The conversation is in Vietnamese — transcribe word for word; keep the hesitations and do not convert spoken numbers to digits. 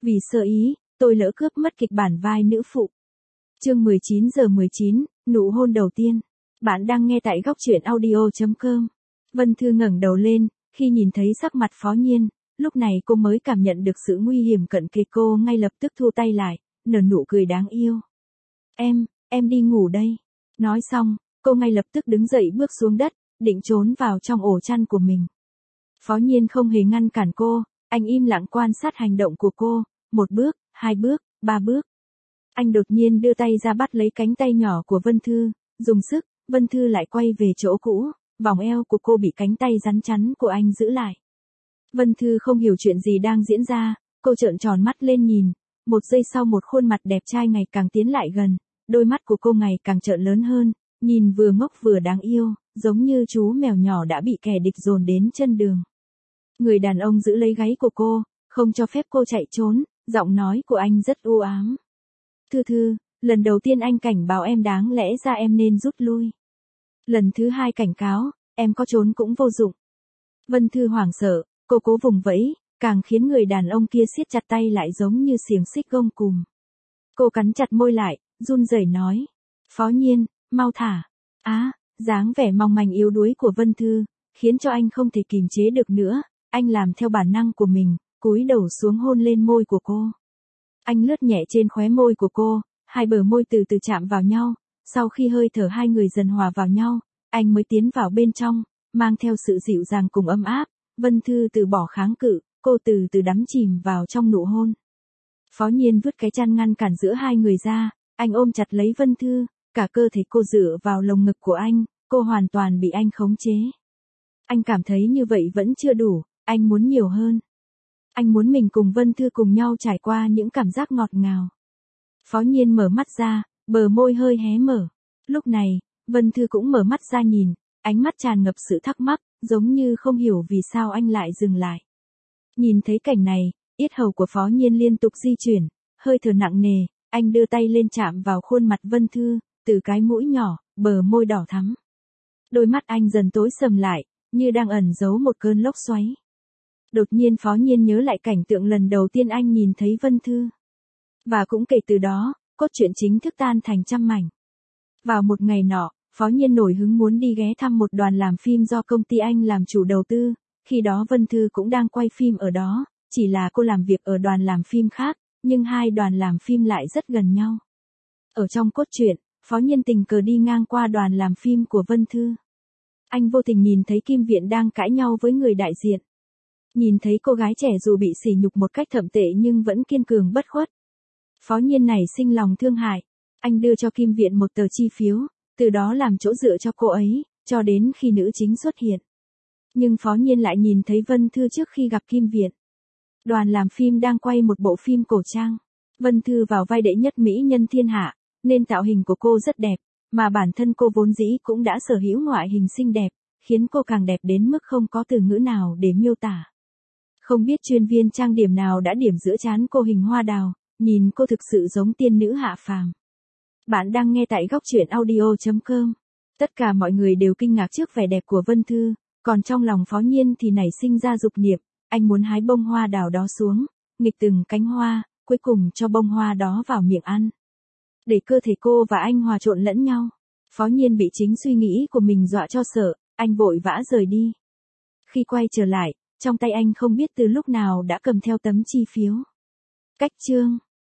Vì sơ ý, tôi lỡ cướp mất kịch bản vai nữ phụ. Chương mười chín giờ mười chín, nụ hôn đầu tiên. Bạn đang nghe tại góc truyện audio chấm com. Vân Thư ngẩng đầu lên, khi nhìn thấy sắc mặt Phó Nhiên, lúc này cô mới cảm nhận được sự nguy hiểm cận kề, cô ngay lập tức thu tay lại, nở nụ cười đáng yêu. Em, em đi ngủ đây. Nói xong, cô ngay lập tức đứng dậy bước xuống đất, định trốn vào trong ổ chăn của mình. Phó Nhiên không hề ngăn cản cô, anh im lặng quan sát hành động của cô, một bước, hai bước, ba bước. Anh đột nhiên đưa tay ra bắt lấy cánh tay nhỏ của Vân Thư, dùng sức, Vân Thư lại quay về chỗ cũ, vòng eo của cô bị cánh tay rắn chắn của anh giữ lại. Vân Thư không hiểu chuyện gì đang diễn ra, cô trợn tròn mắt lên nhìn, một giây sau một khuôn mặt đẹp trai ngày càng tiến lại gần, đôi mắt của cô ngày càng trợn lớn hơn, nhìn vừa ngốc vừa đáng yêu, giống như chú mèo nhỏ đã bị kẻ địch dồn đến chân đường. Người đàn ông giữ lấy gáy của cô, không cho phép cô chạy trốn, giọng nói của anh rất u ám. Thư Thư, lần đầu tiên anh cảnh báo em, đáng lẽ ra em nên rút lui. Lần thứ hai cảnh cáo, em có trốn cũng vô dụng. Vân Thư hoảng sợ, cô cố vùng vẫy, càng khiến người đàn ông kia siết chặt tay lại giống như xiềng xích gông cùm. Cô cắn chặt môi lại, run rẩy nói. Phó Nhiên, mau thả. Á, dáng vẻ mong manh yếu đuối của Vân Thư, khiến cho anh không thể kìm chế được nữa, anh làm theo bản năng của mình, cúi đầu xuống hôn lên môi của cô. Anh lướt nhẹ trên khóe môi của cô, hai bờ môi từ từ chạm vào nhau, sau khi hơi thở hai người dần hòa vào nhau, anh mới tiến vào bên trong, mang theo sự dịu dàng cùng ấm áp. Vân Thư từ bỏ kháng cự, cô từ từ đắm chìm vào trong nụ hôn. Phó Nhiên vứt cái chăn ngăn cản giữa hai người ra, anh ôm chặt lấy Vân Thư, cả cơ thể cô dựa vào lồng ngực của anh, cô hoàn toàn bị anh khống chế. Anh cảm thấy như vậy vẫn chưa đủ, anh muốn nhiều hơn. Anh muốn mình cùng Vân Thư cùng nhau trải qua những cảm giác ngọt ngào. Phó Nhiên mở mắt ra, bờ môi hơi hé mở. Lúc này, Vân Thư cũng mở mắt ra nhìn, ánh mắt tràn ngập sự thắc mắc, giống như không hiểu vì sao anh lại dừng lại. Nhìn thấy cảnh này, yết hầu của Phó Nhiên liên tục di chuyển, hơi thở nặng nề, anh đưa tay lên chạm vào khuôn mặt Vân Thư, từ cái mũi nhỏ, bờ môi đỏ thắm. Đôi mắt anh dần tối sầm lại, như đang ẩn giấu một cơn lốc xoáy. Đột nhiên Phó Nhiên nhớ lại cảnh tượng lần đầu tiên anh nhìn thấy Vân Thư. Và cũng kể từ đó, cốt truyện chính thức tan thành trăm mảnh. Vào một ngày nọ, Phó Nhiên nổi hứng muốn đi ghé thăm một đoàn làm phim do công ty anh làm chủ đầu tư, khi đó Vân Thư cũng đang quay phim ở đó, chỉ là cô làm việc ở đoàn làm phim khác, nhưng hai đoàn làm phim lại rất gần nhau. Ở trong cốt truyện, Phó Nhiên tình cờ đi ngang qua đoàn làm phim của Vân Thư. Anh vô tình nhìn thấy Kim Viện đang cãi nhau với người đại diện. Nhìn thấy cô gái trẻ dù bị sỉ nhục một cách thậm tệ nhưng vẫn kiên cường bất khuất. Phó Nhiên nảy sinh lòng thương hại, anh đưa cho Kim Viện một tờ chi phiếu, từ đó làm chỗ dựa cho cô ấy, cho đến khi nữ chính xuất hiện. Nhưng Phó Nhiên lại nhìn thấy Vân Thư trước khi gặp Kim Viện. Đoàn làm phim đang quay một bộ phim cổ trang. Vân Thư vào vai đệ nhất mỹ nhân thiên hạ, nên tạo hình của cô rất đẹp, mà bản thân cô vốn dĩ cũng đã sở hữu ngoại hình xinh đẹp, khiến cô càng đẹp đến mức không có từ ngữ nào để miêu tả. Không biết chuyên viên trang điểm nào đã điểm giữa trán cô hình hoa đào, nhìn cô thực sự giống tiên nữ hạ phàm. Bạn đang nghe tại góc truyện audio chấm com. Tất cả mọi người đều kinh ngạc trước vẻ đẹp của Vân Thư, còn trong lòng Phó Nhiên thì nảy sinh ra dục niệm, anh muốn hái bông hoa đào đó xuống, nghịch từng cánh hoa, cuối cùng cho bông hoa đó vào miệng ăn. Để cơ thể cô và anh hòa trộn lẫn nhau. Phó Nhiên bị chính suy nghĩ của mình dọa cho sợ, anh vội vã rời đi. Khi quay trở lại, trong tay anh không biết từ lúc nào đã cầm theo tấm chi phiếu. Cách chương